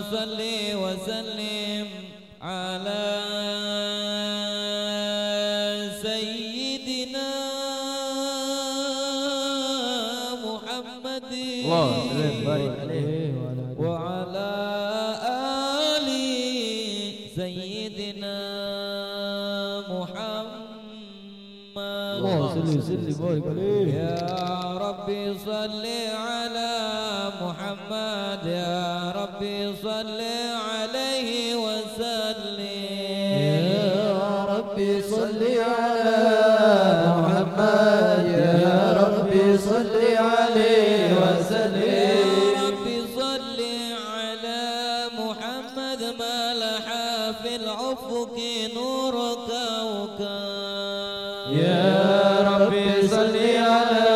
صل وسلم على سيدنا محمد وعلى آل سيدنا محمد يا ربي صل على محمد يا ربي صل عليه وسلم يا ربي صل على محمد يا ربي صل عليه وسلم يا ربي صل على محمد ما لحى في الأفق نور كوكب يا ربي صل على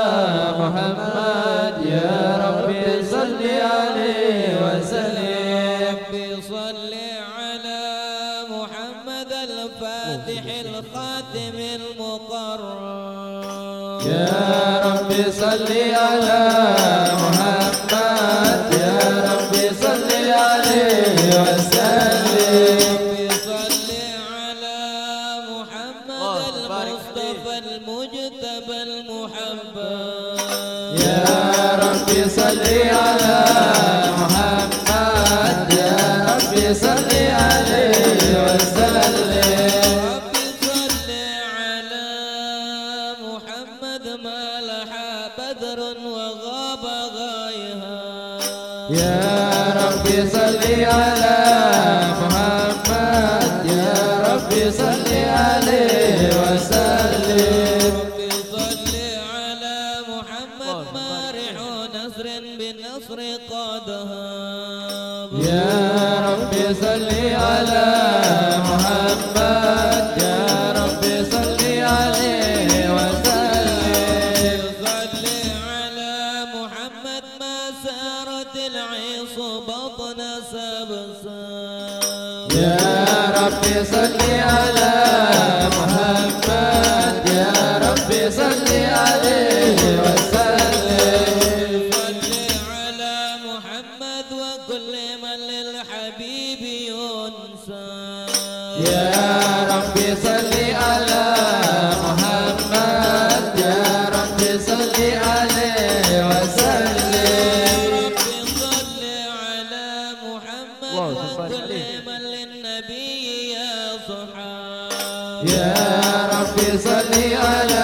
محمد يا ربي صل عليه وسلم ربي صل على محمد الفاتح الخاتم المقرب يا ربي صل على محمد يا ربي صل عليه وسلم ربي صل على محمد المصطفى المجتبى المحبب يا ربي صل على محمد يا ربي صل عليه وسلم ربي صل على محمد ما لحى بدر وغاب غايها يا ربي صل على محمد يا ربي صل عليه وسلم ربي صل على محمد مارح نصر بالنصر قادها يا ربي صل على محمد يا ربي صل عليه وسلم صل على محمد ما سارت العيص بطن سبساب يا ربي صل على محمد يا ربي صل عليه وسلم صل على محمد وكل من للحبيب ينسى يا ربي صل على محمد يا ربي صل عليه وسلم ربي صل على محمد وكل من للنبي يا صحاب يا ربي صل على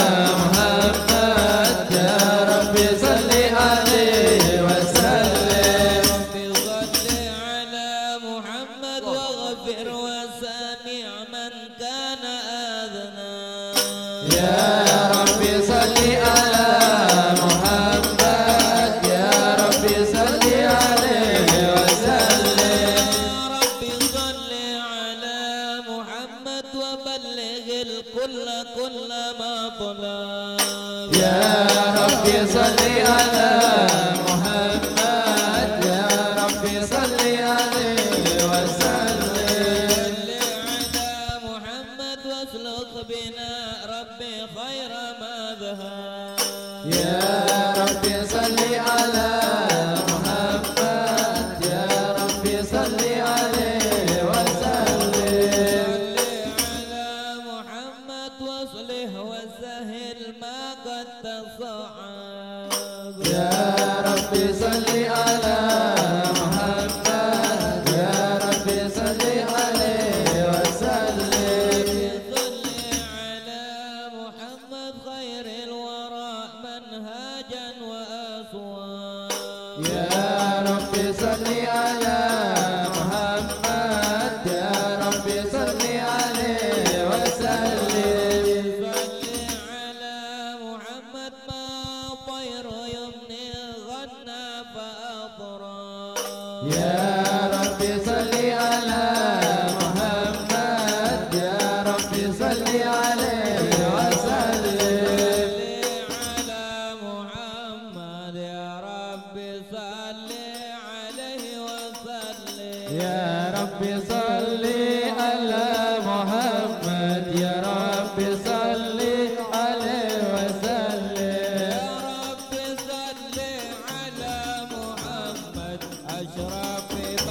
محمد يا ربي صل عليه وسلم ربي صل على محمد واغفر وسامع من كان آذنا يا ربي صل على محمد يا ربي صل عليه وسلم ربي صل على محمد وبلغ الكل كل ما طلب يا ربي صل على محمد يا ربي صل عليه وسلم صل على محمد واسلك بنا ربي خير ما ذهب يا ربي صل على محمد يا ربي صل عليه وسلم صل على محمد واصلح وسهل ما قد تصعب يا ربي صل على محمد يا ربي صل عليه وسلم صل على محمد خير الورى منهاجا وأسواب يا ربي صل على محمد يا ربي صل عليه وسلم صل على محمد ما طير يمني غنى فأطراب يا ربي صل على محمد يا ربي صل عليه وسلم على محمد يا رب صل عليه وسلم يا ربي صل على محمد يا ربي صل عليه وسلم يا رب صل على محمد أشرف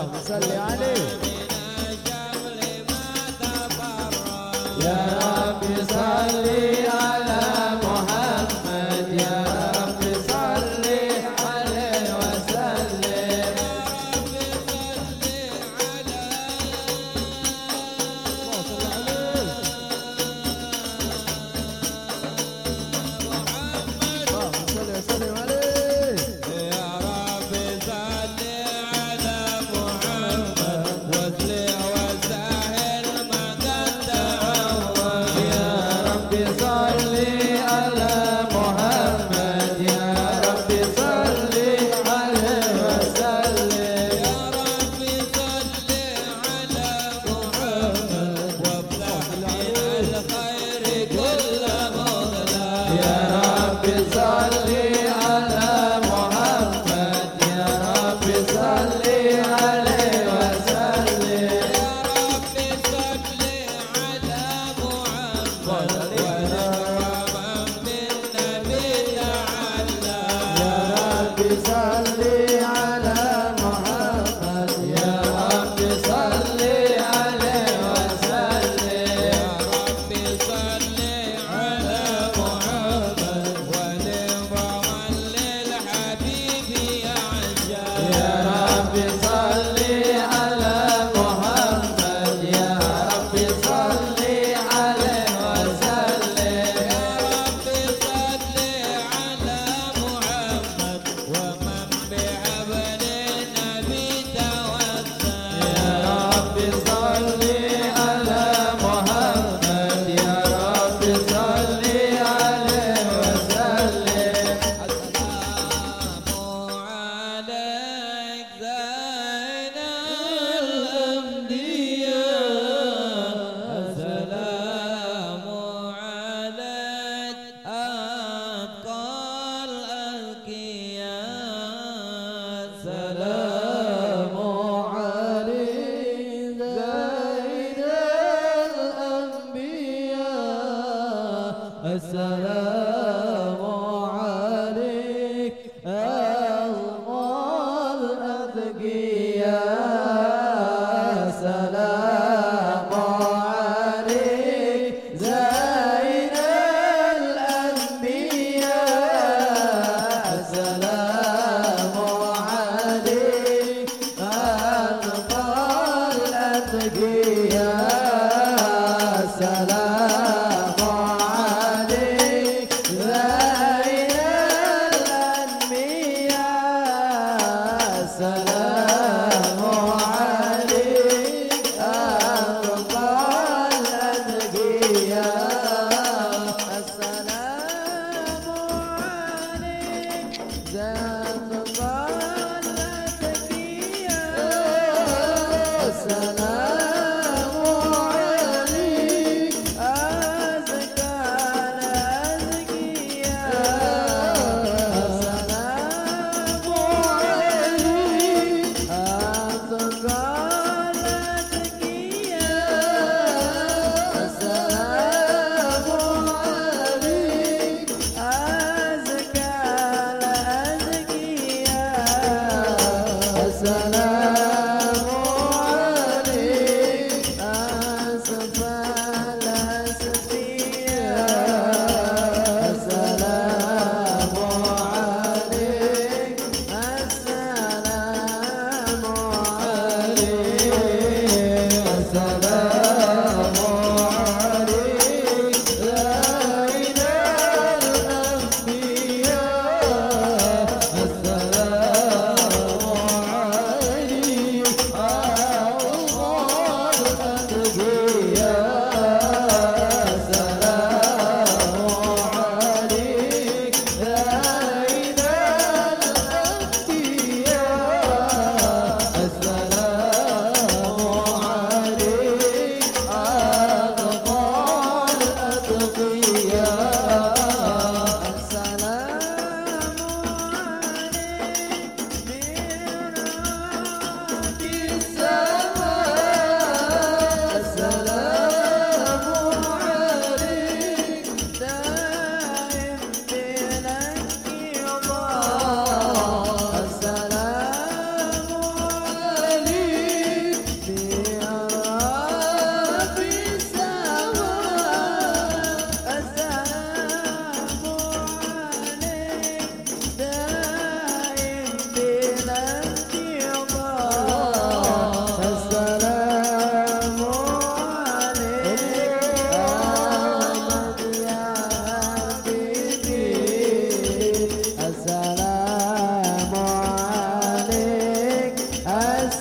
اللهم صل عليه من الشمل ما تفرق يا رب صل على محمد يا رب صل عليه وسلم اللهم صل وسلم عليه يا رب صل على محمد واسلع وسهل ما قد تعود يا رب صل على محمد يا رب صل عليه وسلم يا رب صل على محمد وافتح من الخير كل مغلق يا رب صل على محمد يا رب صل عليه وسلم يا رب صل على محمد ونكرم بالنبي تعالى يا رب صل على محمد يا رب صل عليه وسلم يا رب صل على محمد ونظما للحبيب يعجل يا رب صل على محمد يا رب صل عليه وسلم يا رب صل على محمد ومن بحبل النبي توسل يا رب صل على محمد يا رب صل عليه وسلم السلام عليك زين الأنبياء السلام عليك أتقى الأذكياء سلام عليك زين الأنبياء السلام عليك أغمى الأذكياء سلام عليك زين الأنبياء السلام عليك أغمى الأذكياء السلام عليك زين الأنبياء السلام عليك أغمى الأذكياء السلام عليك زين الأذكياء السلام عليك أزكى الأزكياء السلام عليك أزكى الأزكياء السلام عليك أزكى الأزكياء السلام عليك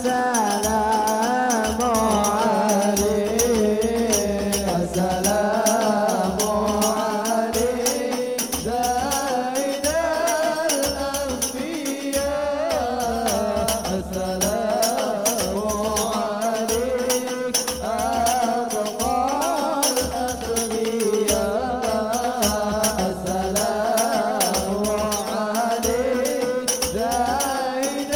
السلام عليك السلام عليك سيد الأنبياء السلام عليك أتقى الأتقياء السلام عليك زين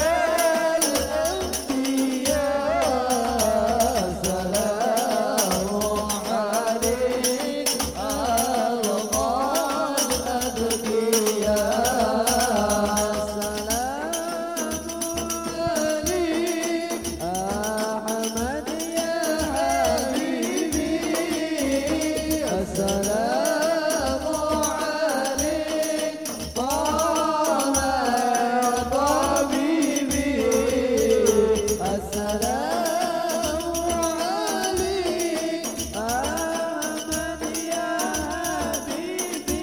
الأنبياء السلام عليك أتقى الأتقياء السلام عليك أحمد يا حبيبي السلام عليك طه يا طبيبي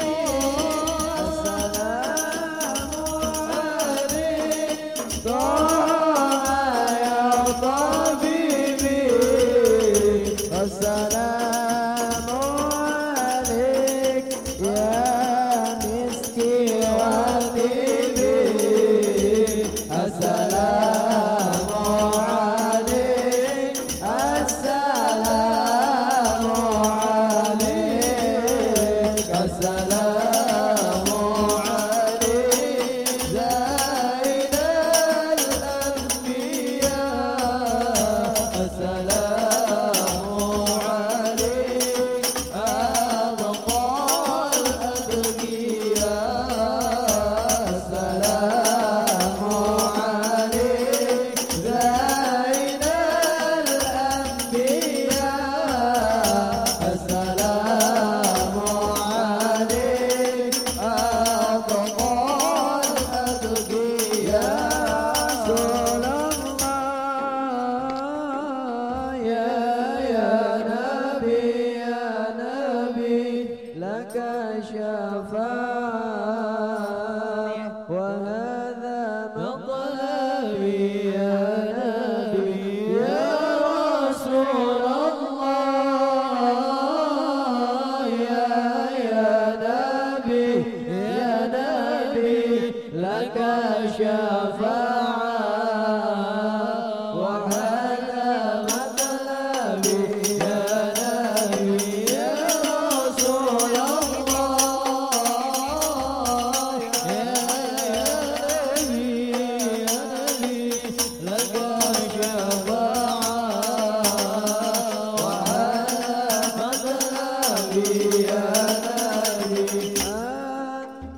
السلام عليك أحمد يا حبيبي السلام عليك طه يا طبيبي السلام عليك يا مسكي وطيبي السلام عليك السلام عليك السلام عليك زين الأنبياء السلام عليك أبقى الأتقياء السلام عليك زين الأنبياء السلام عليك أبقى الأتقياء رسول الله يا نبي لك شفاعة وهذا مطلبي يا نبي يا رسول الله يا نبي لك شفاعة وهذا مطلبي يا نبي يا رسول الله يا نبي لك شفاعة وهذا مطلبي يا نبي أنت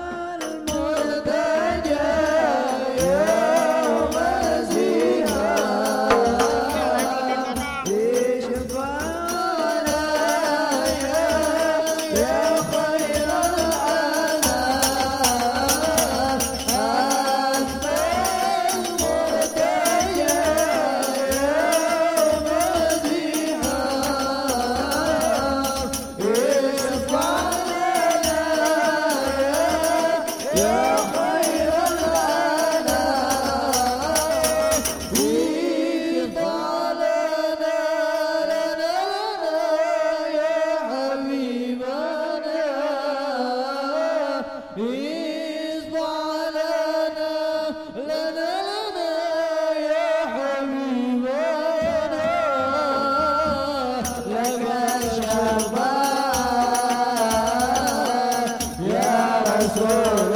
المرتجى يوم الزهاد اشفعنا يا خير الأنام أنت المرتجى يوم الزهاد اشفعنا يا خير الأنام فيك طالنا لنا يا حبيبنا اصبع لنا يا حبيبنا لك الشفاعة يا رسول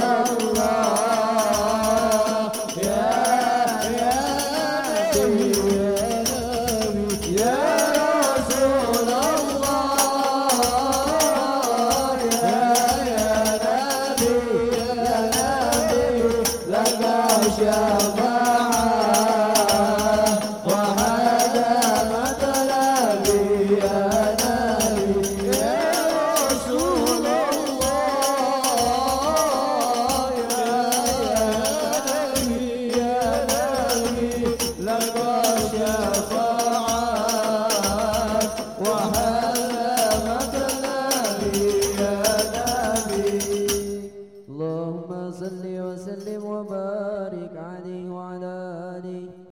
الله يا نبي يا رسول الله يا نبي لك شفاعة وهذا مطلبي يا نبي يا رسول الله يا نبي لك شفاعة وهذا مطلبي يا نبي اللهم صل وسلم وبارك عليه وعلى آله